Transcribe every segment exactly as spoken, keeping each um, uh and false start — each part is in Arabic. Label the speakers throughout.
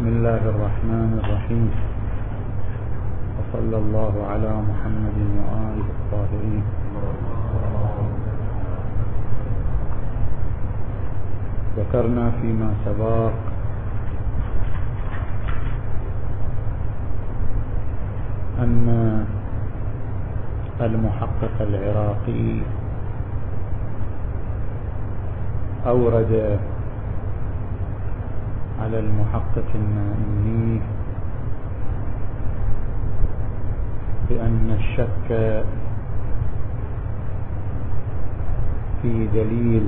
Speaker 1: بسم الله الرحمن الرحيم، وصلى الله على محمد وآله الطاهرين. ذكرنا فيما سبق أن المحقق العراقي أورد على المحقق النائمي بأن الشك في دليل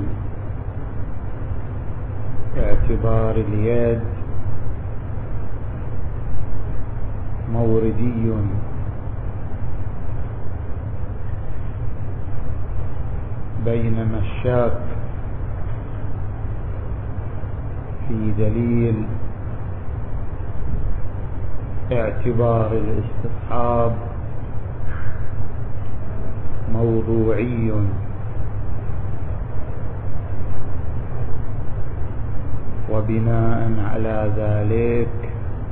Speaker 1: اعتبار اليد موردي بينما الشك في دليل اعتبار الاستصحاب موضوعي. وبناء على ذلك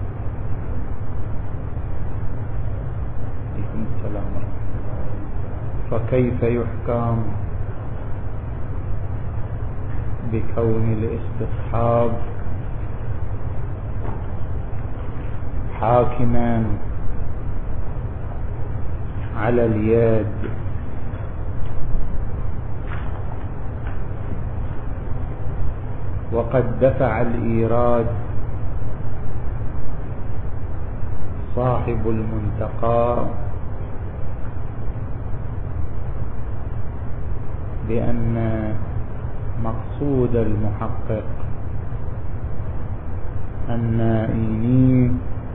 Speaker 1: فكيف يحكم بكون الاستصحاب حاكما على اليد؟ وقد دفع الإيراد صاحب المنتقى بأن مقصود المحقق النائيني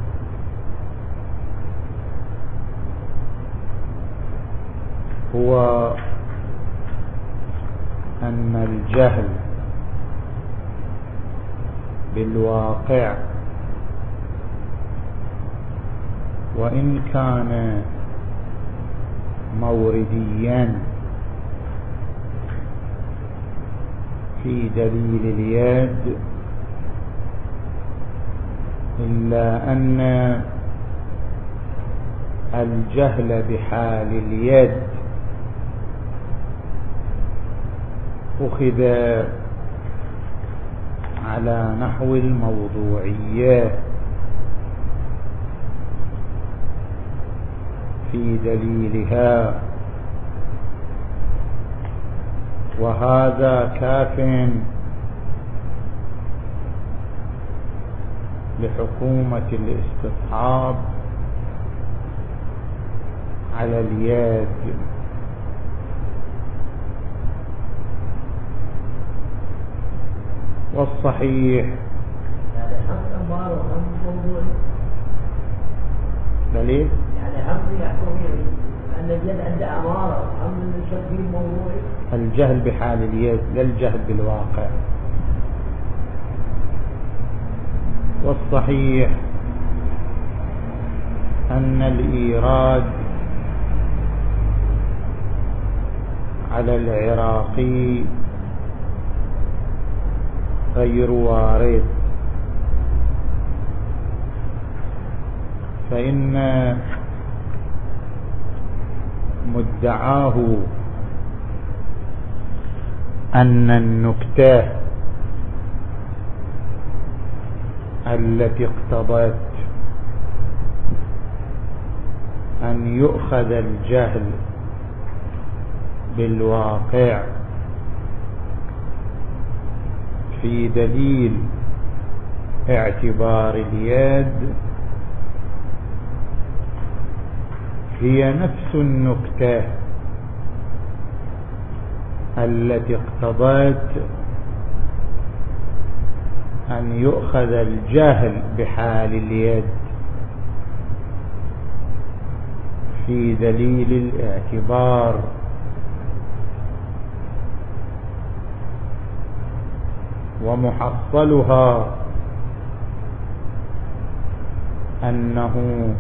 Speaker 1: هو أن الجهل بالواقع وإن كان مورديا في دليل اليد إلا أن الجهل بحال اليد أخذ على نحو الموضوعية في دليلها، وهذا كاف لحكومة الاستصحاب على اليد. والصحيح
Speaker 2: يعني هم أمار وهم موضوع
Speaker 1: دليل
Speaker 2: يعني هم يحكم أن اليد عند أمارة هم من الشك الموضوع
Speaker 1: الجهل بحال اليد لا الجهل بالواقع. والصحيح أن الإيراد على العراقي غير وارد، فإن مدعاه أن النكتة التي اقتضت أن يؤخذ الجهل بالواقع في دليل اعتبار اليد هي نفس النكتة التي اقتضت أن يؤخذ الجهل بحال اليد في دليل الاعتبار. ومحصلها أنه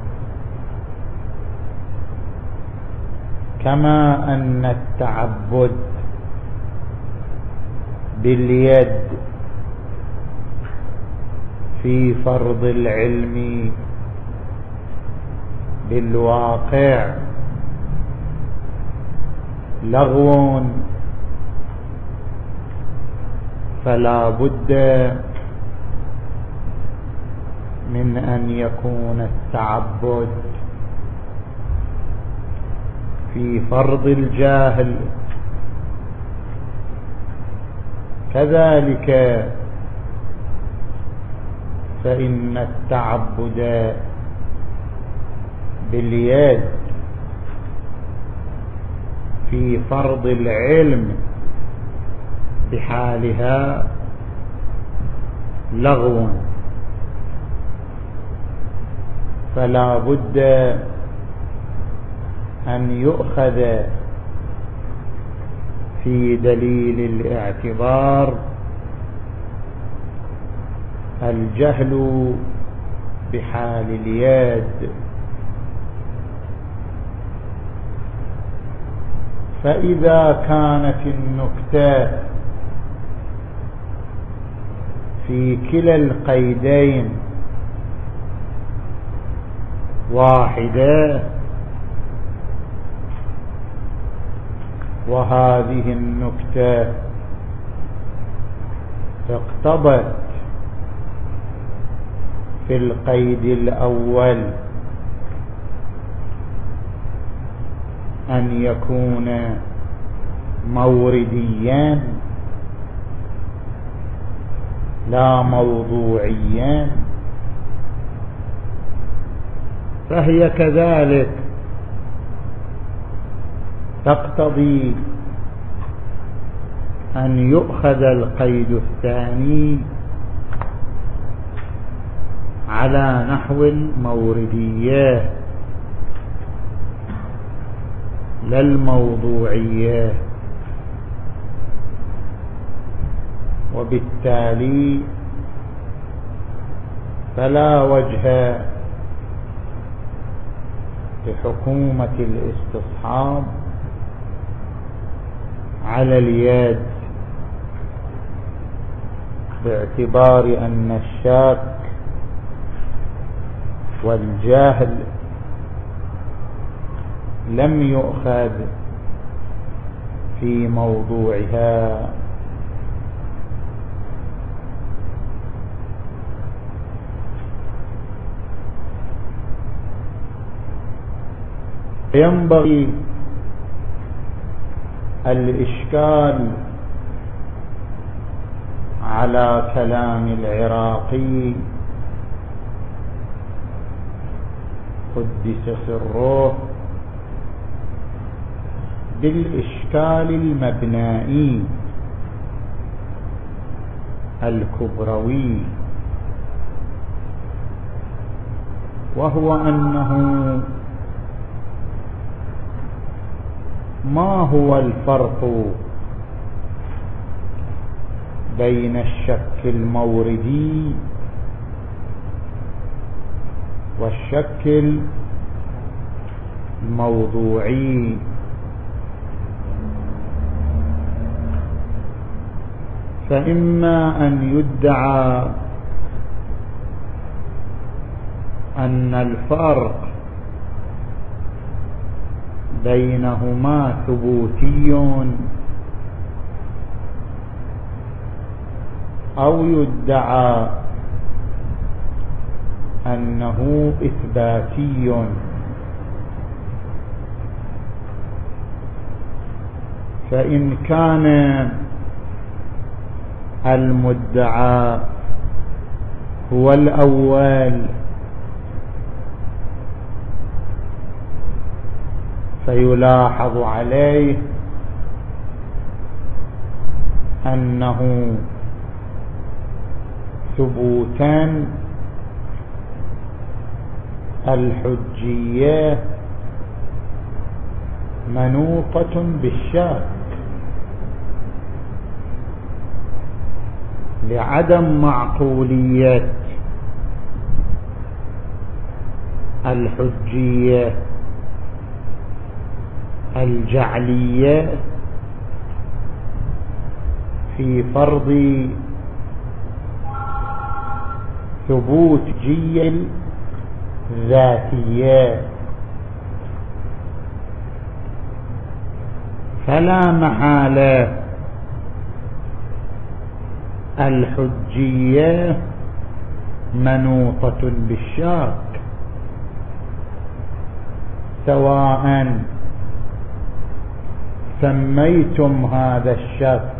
Speaker 1: كما أن التعبد باليد في فرض العلم بالواقع لغو، فلا بد من أن يكون التعبد في فرض الجاهل. كذلك فإن التعبد باليد في فرض العلم بحالها لغو، فلا بد أن يؤخذ في دليل الاعتبار الجهل بحال اليد. فإذا كانت النكتة في كلا القيدين واحدة، وهذه النكتة اقتضت في القيد الأول أن يكون مورديا لا موضوعيا، فهي كذلك تقتضي أن يؤخذ القيد الثاني على نحو الموردية لا الموضوعية، وبالتالي فلا وجه لحكومة الاستصحاب على اليد، باعتبار أن الشاك والجاهل لم يؤخذ في موضوعها. ينبغي الإشكال على كلام العراقي قدس سره بالإشكال المبنائي الكبروي، وهو أنه ما هو الفرق بين الشك الموردي والشك الموضوعي؟ فإما أن يدعى أن الفرق بينهما ثبوتي، أو يدعى أنه إثباتي. فإن كان المدعى هو الأول فيلاحظ عليه أنه ثبوتا الحجية منوطة بالشك لعدم معقولية الحجية الجعلية في فرض ثبوت جي الذاتية، فلا محالة الحجية منوطة بالشك، سواء سميتم هذا الشك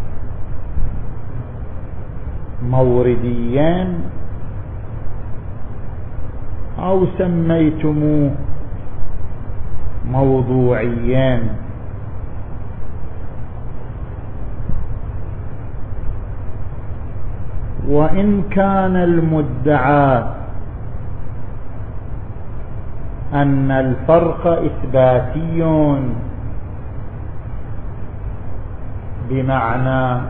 Speaker 1: مورديا أو سميتموه موضوعيا. وإن كان المدعى أن الفرق إثباتي بمعنى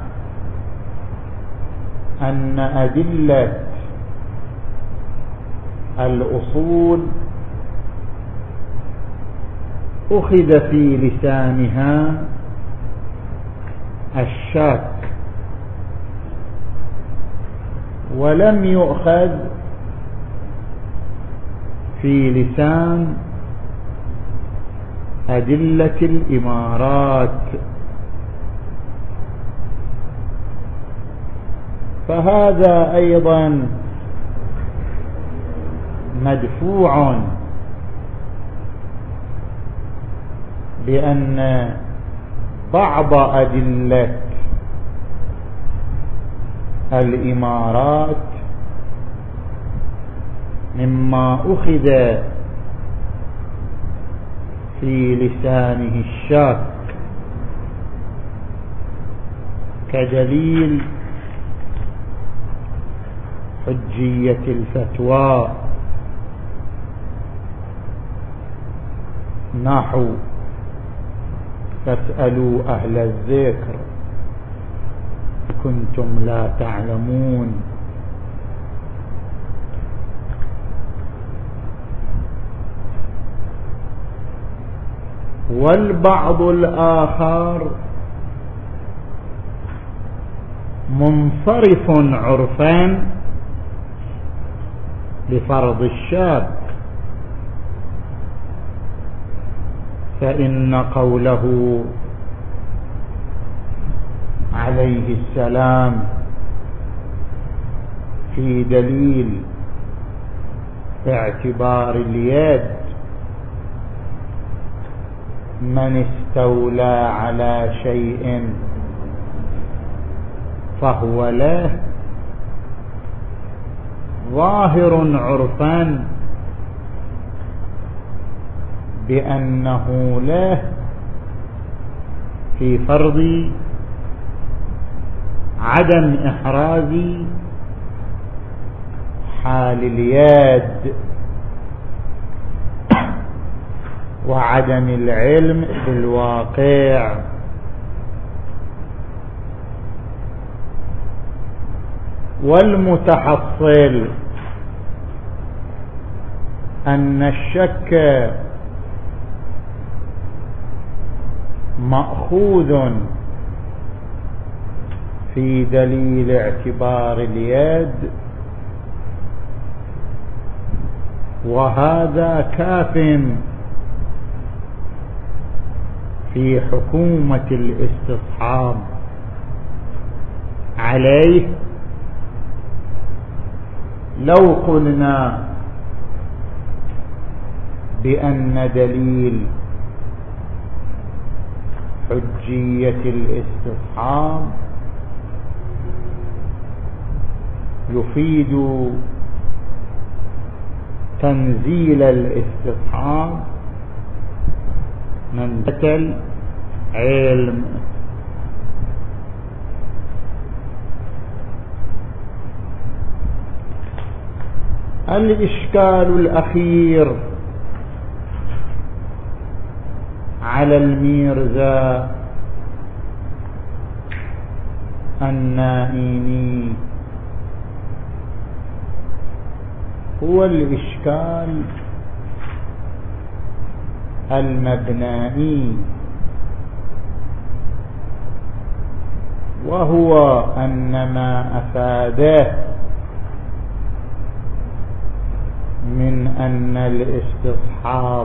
Speaker 1: أن أدلة الأصول أخذ في لسانها الشك ولم يؤخذ في لسان أدلة الإمارات، فهذا أيضا مدفوع بأن بعض أدلة الإمارات مما أخذ في لسانه الشك كدليل حجية الفتوى، نحو فاسألوا أهل الذكر كنتم لا تعلمون. والبعض الآخر منصرف عرفا لفرض الشك، فإن قوله عليه السلام في دليل اعتبار اليد من استولى على شيء فهو له ظاهر عرفا بأنه له في فرض عدم إحراز حال اليد وعدم العلم بالواقع. والمتحصل أن الشك مأخوذ في دليل اعتبار اليد، وهذا كاف في حكومة الاستصحاب عليه. لو قلنا بأن دليل حجية الاستصحاب يفيد تنزيل الاستصحاب منزلة العلم، الإشكال الأخير على الميرزا النائيني هو الإشكال المبنائي، وهو أن ما أفاده من أن الاستصحاب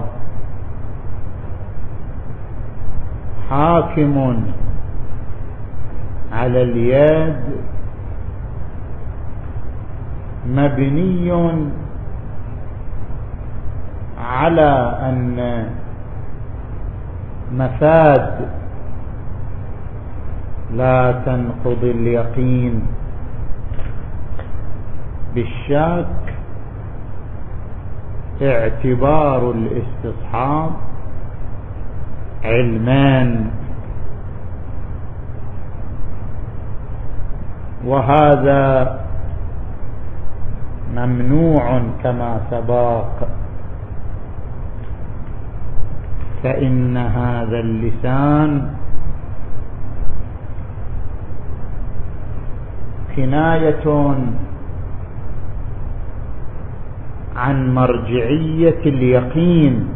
Speaker 1: حاكم على اليد مبني على أن مفاد لا تنقض اليقين بالشك اعتبار الاستصحاب علمان، وهذا ممنوع كما سبق، فإن هذا اللسان كناية عن مرجعية اليقين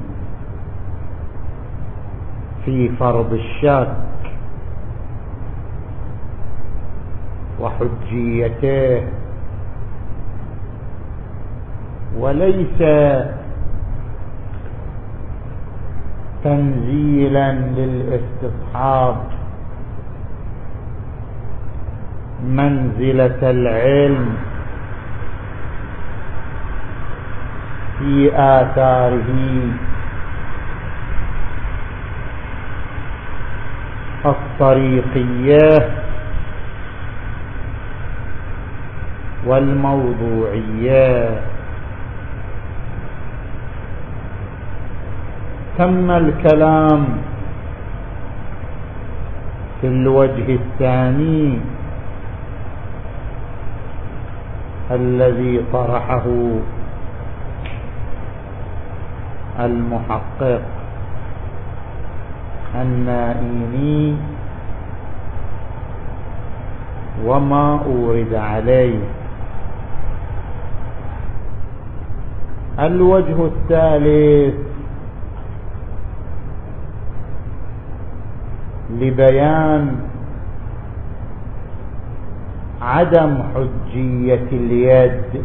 Speaker 1: في فرض الشك وحجيته، وليس تنزيلا للاستصحاب منزلة العلم في آثاره الطريقية والموضوعية. تم الكلام في الوجه الثاني الذي طرحه المحقق النائيني وما أورد عليه. الوجه الثالث لبيان عدم حجية اليد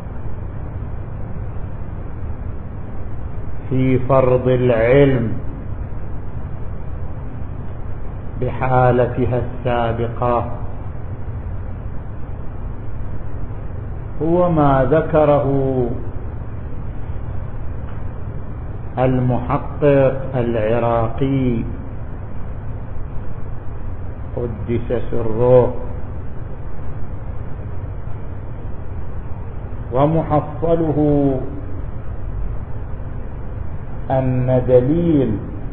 Speaker 1: في فرض العلم بحالتها السابقة هو ما ذكره المحقق العراقي قدس سره، ومحصله أن دليل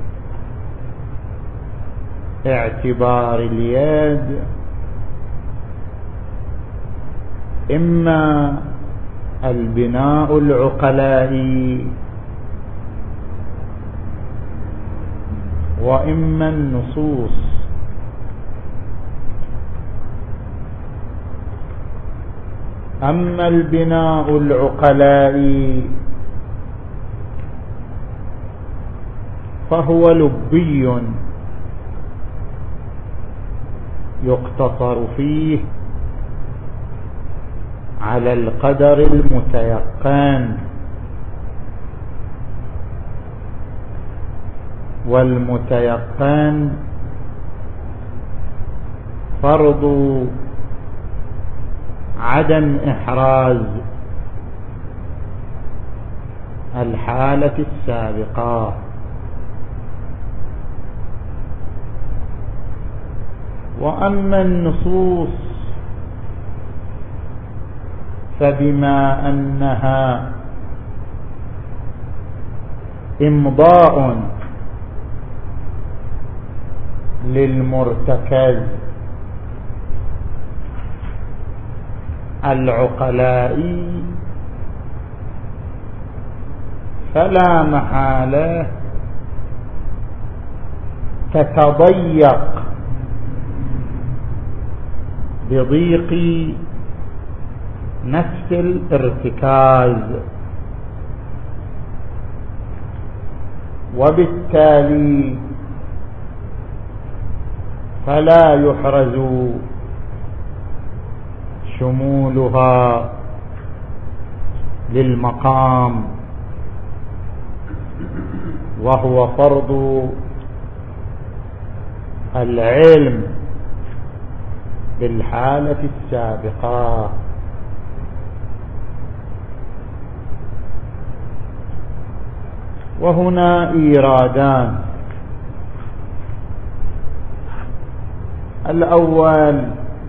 Speaker 1: اعتبار اليد إما البناء العقلائي وإما النصوص. أما البناء العقلائي فهو لبي يقتصر فيه على القدر المتيقن، والمتيقن فرض عدم إحراز الحالة السابقة. وأما النصوص فبما أنها إمضاء للمرتكز العقلائي فلا محالة تتضيق بضيق نفس الارتكاز، وبالتالي فلا يحرز شمولها للمقام وهو فرض العلم بالحالة السابقة. وهنا إيرادان: الأول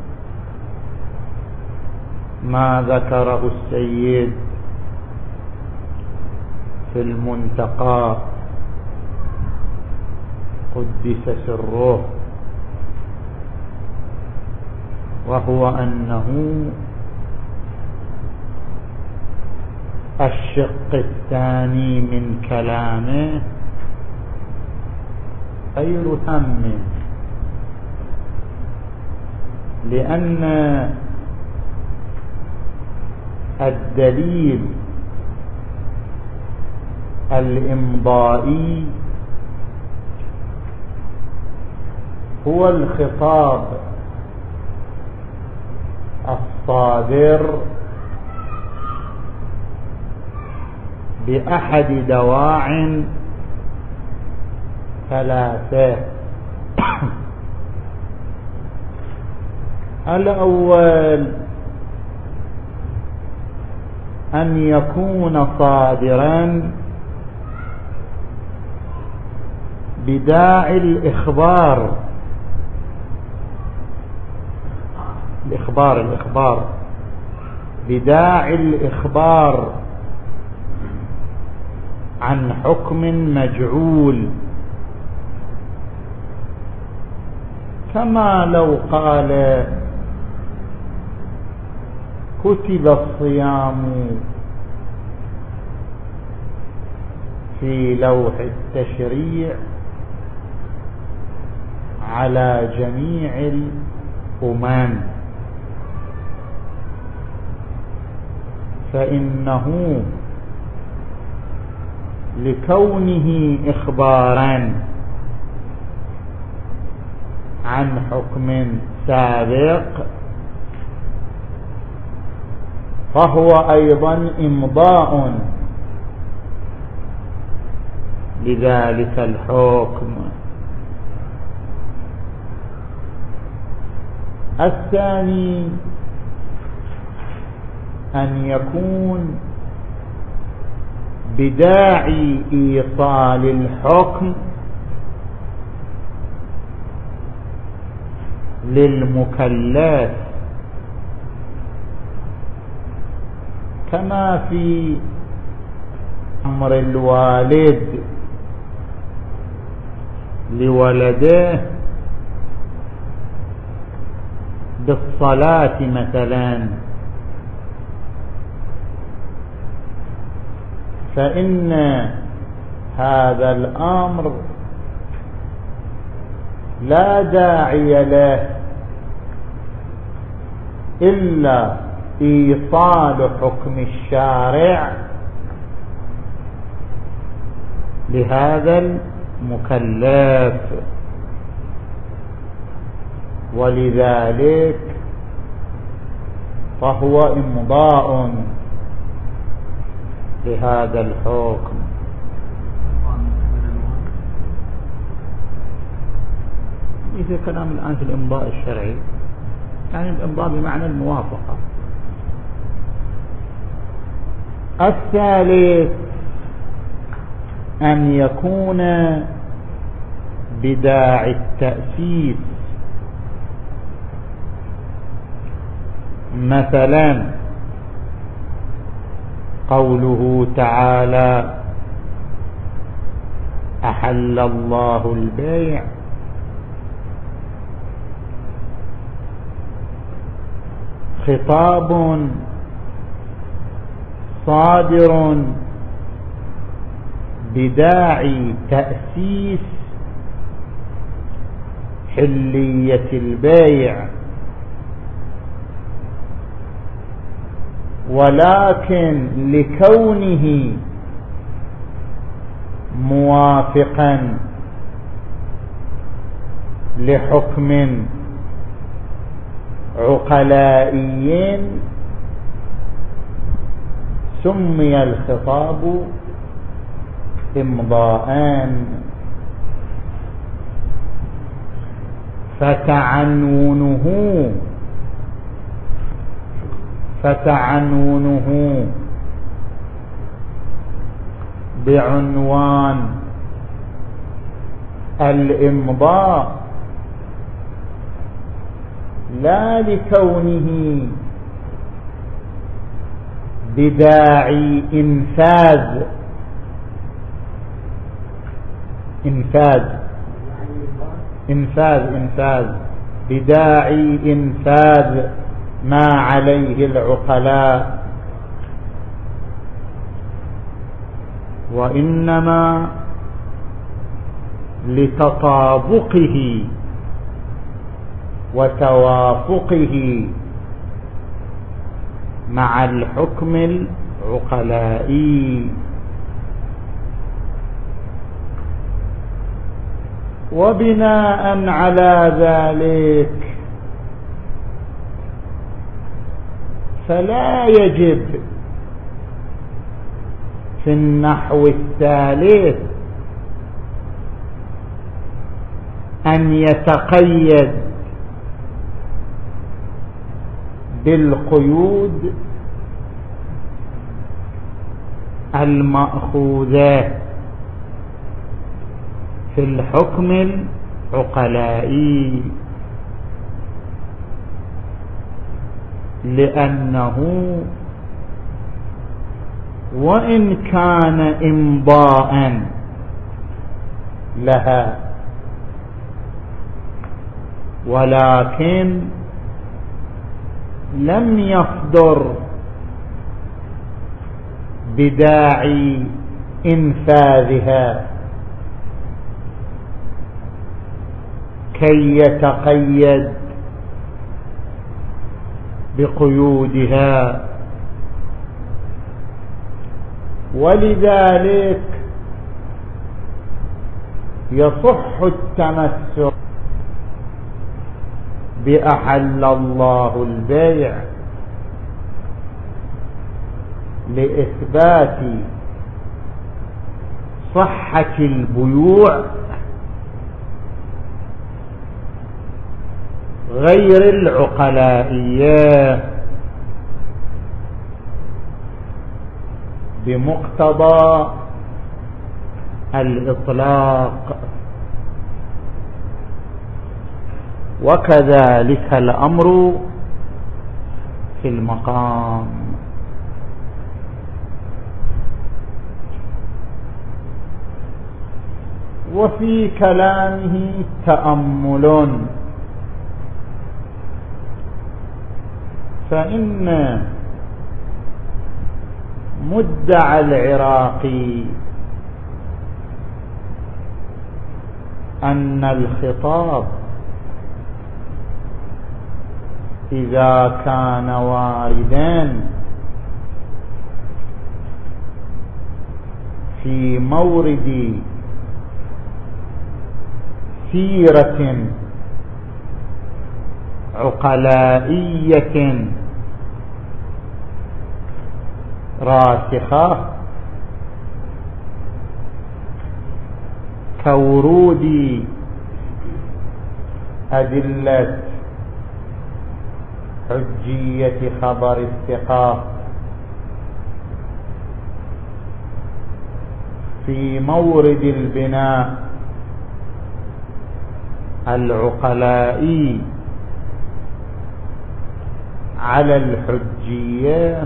Speaker 1: ما ذكره السيد في المنتقى قدس سره، وهو أنه الشق الثاني من كلامه غير تام، لأن الدليل الإمضائي هو الخطاب الصادر بأحد دواع ثلاثة: الأول أن يكون صادرا بداعي الإخبار الإخبار الإخبار بداعي الإخبار عن حكم مجعول، كما لو قال كتب الصيام في لوح التشريع على جميع الأمم، فإنه لكونه إخبارا عن حكم سابق فهو أيضا إمضاء لذلك الحكم. الثاني أن يكون بداعي إيصال الحكم للمكلف، كما في أمر الوالد لولده بالصلاة مثلا، فإن هذا الأمر لا داعي له إلا إيصال حكم الشارع لهذا المكلف، ولذلك فهو إمضاء لهذا الحكم. إذا كلام الآن في الإمضاء الشرعي، يعني الإمضاء بمعنى الموافقة. الثالث أن يكون بداعي التأسيس، مثلا قوله تعالى: أحل الله البيع، خطاب صادر بداعي تأسيس حلية البيع، ولكن لكونه موافقا لحكم عقلائي سمي الخطاب إمضاءان، فتعنونه فتعنونه بعنوان الإمضاء لا لكونه بداعي إنفاذ إنفاذ إنفاذ إنفاذ بداعي إنفاذ ما عليه العقلاء، وإنما لتطابقه وتوافقه مع الحكم العقلائي. وبناء على ذلك فلا يجب في النحو الثالث أن يتقيد بالقيود المأخوذة في الحكم العقلائي، لأنه وإن كان إمضاء لها ولكن لم يصدر بداعي إنفاذها كي يتقيد بقيودها. ولذلك يصح التمسك بأحل الله البيع لإثبات صحة البيوع غير العقلائية بمقتضى الإطلاق. وكذلك الأمر في المقام. وفي كلامه تأمل، فإن مدعى العراقي أن الخطاب إذا كان واردا في مورد سيرة عقلائية راسخة كورود أدلة حجية خبر الثقة في مورد البناء العقلائي على الحجية،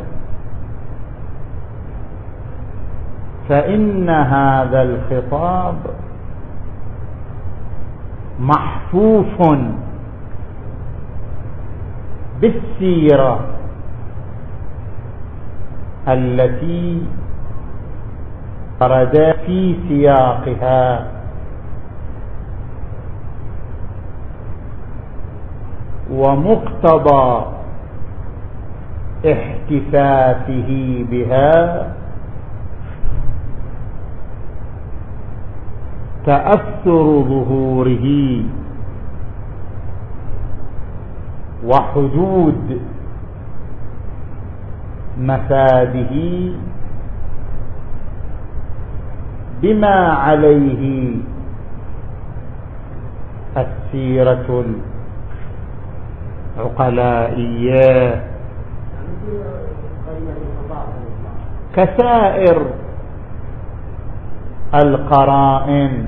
Speaker 1: فإن هذا الخطاب محفوف بالسيرة التي ورد في سياقها، ومقتضى احتفافه بها تأثر ظهوره وحدود مفاده بما عليه السيرة العقلائية كسائر القرائن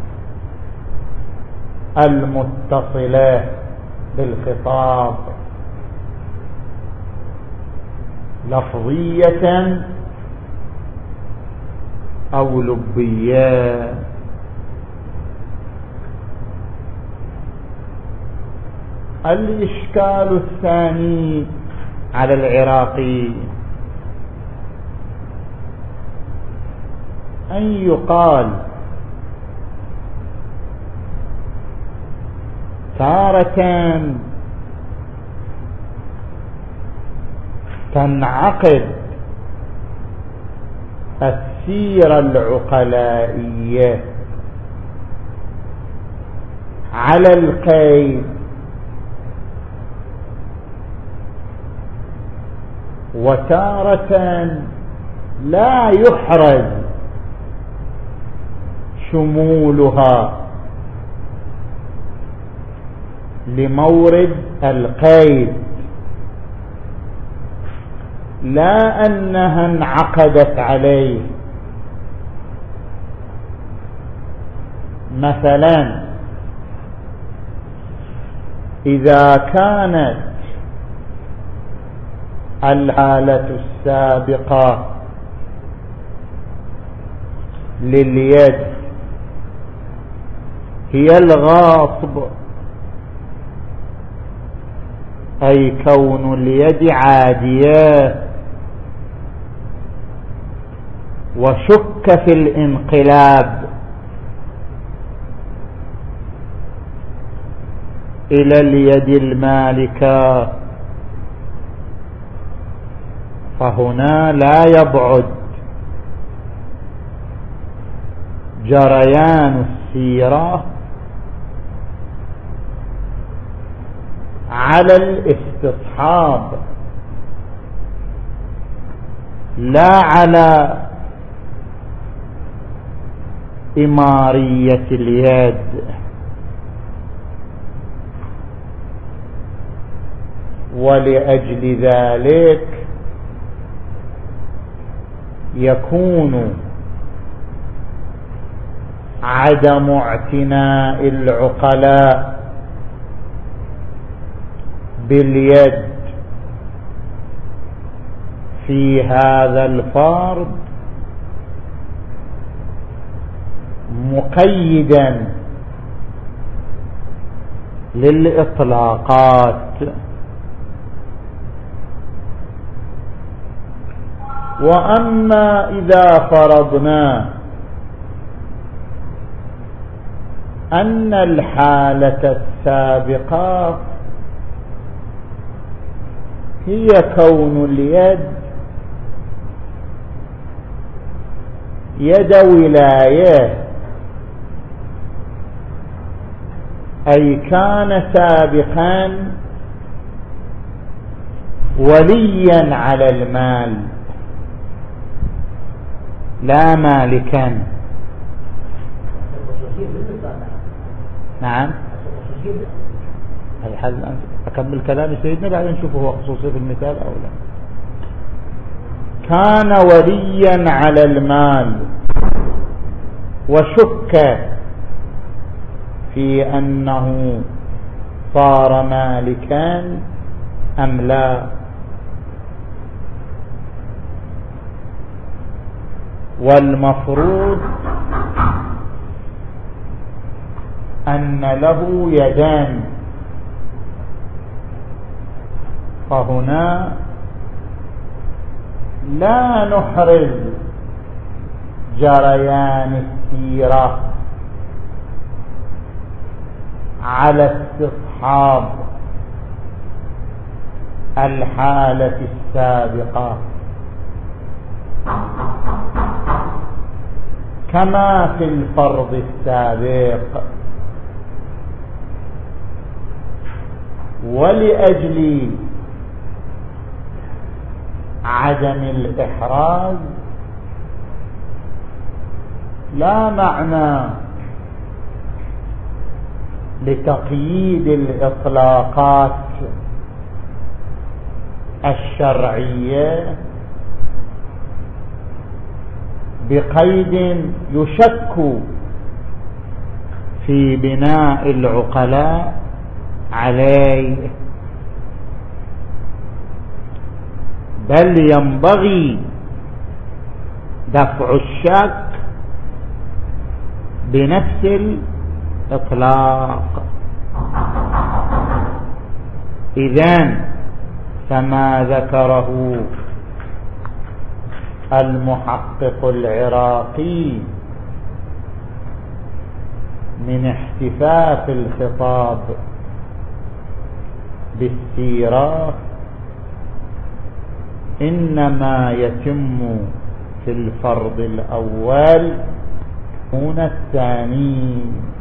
Speaker 1: المتصلة بالخطاب لفظية أو لبية. الإشكال الثاني على العراقي أن يقال تارة تنعقد السيرة العقلائية على القيد، وتارة لا يحرز شمولها لمورد القيد، لا أنها انعقدت عليه. مثلا إذا كانت الحالة السابقة لليد هي الغاصب، أي كون اليد عادية، وشك في الانقلاب إلى اليد المالكة، فهنا لا يبعد جريان السيرة على الاستصحاب لا على إمارية اليد. ولأجل ذلك يكون عدم اعتناء العقلاء باليد في هذا الفرض مقيدا للإطلاقات. وأما إذا فرضنا أن الحالة السابقة هي كون اليد يد ولاية، أي كان سابقا وليا على المال لا مالكا. نعم، أكمل كلام سيدنا بعدين نشوف هو خصوصي في المثال أو لا. كان وليا على المال وشك في أنه صار مالكا أم لا، والمفروض أن له يدان، فهنا لا نحرز جريان السيرة على استصحاب الحالة السابقة كما في الفرض السابق. ولأجل عدم الإحراز لا معنى لتقييد الإطلاقات الشرعية بقيد يشك في بناء العقلاء عليه، بل ينبغي دفع الشك بنفس الإطلاق. إذن فما ذكره المحقق العراقي من احتفاف الخطاب بالسيرة إنما يتم في الفرض الأول دون الثاني.